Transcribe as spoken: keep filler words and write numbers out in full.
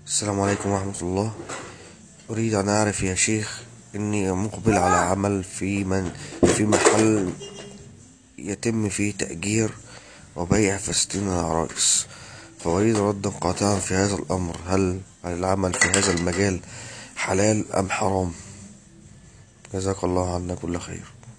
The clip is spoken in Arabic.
السلام عليكم ورحمة الله. أريد أن أعرف يا شيخ إني مقبل على عمل في من في محل يتم فيه تأجير وبيع فساتين العرايس، فأريد ردا قاطعا في هذا الأمر. هل العمل في هذا المجال حلال أم حرام؟ جزاك الله عنا كل خير.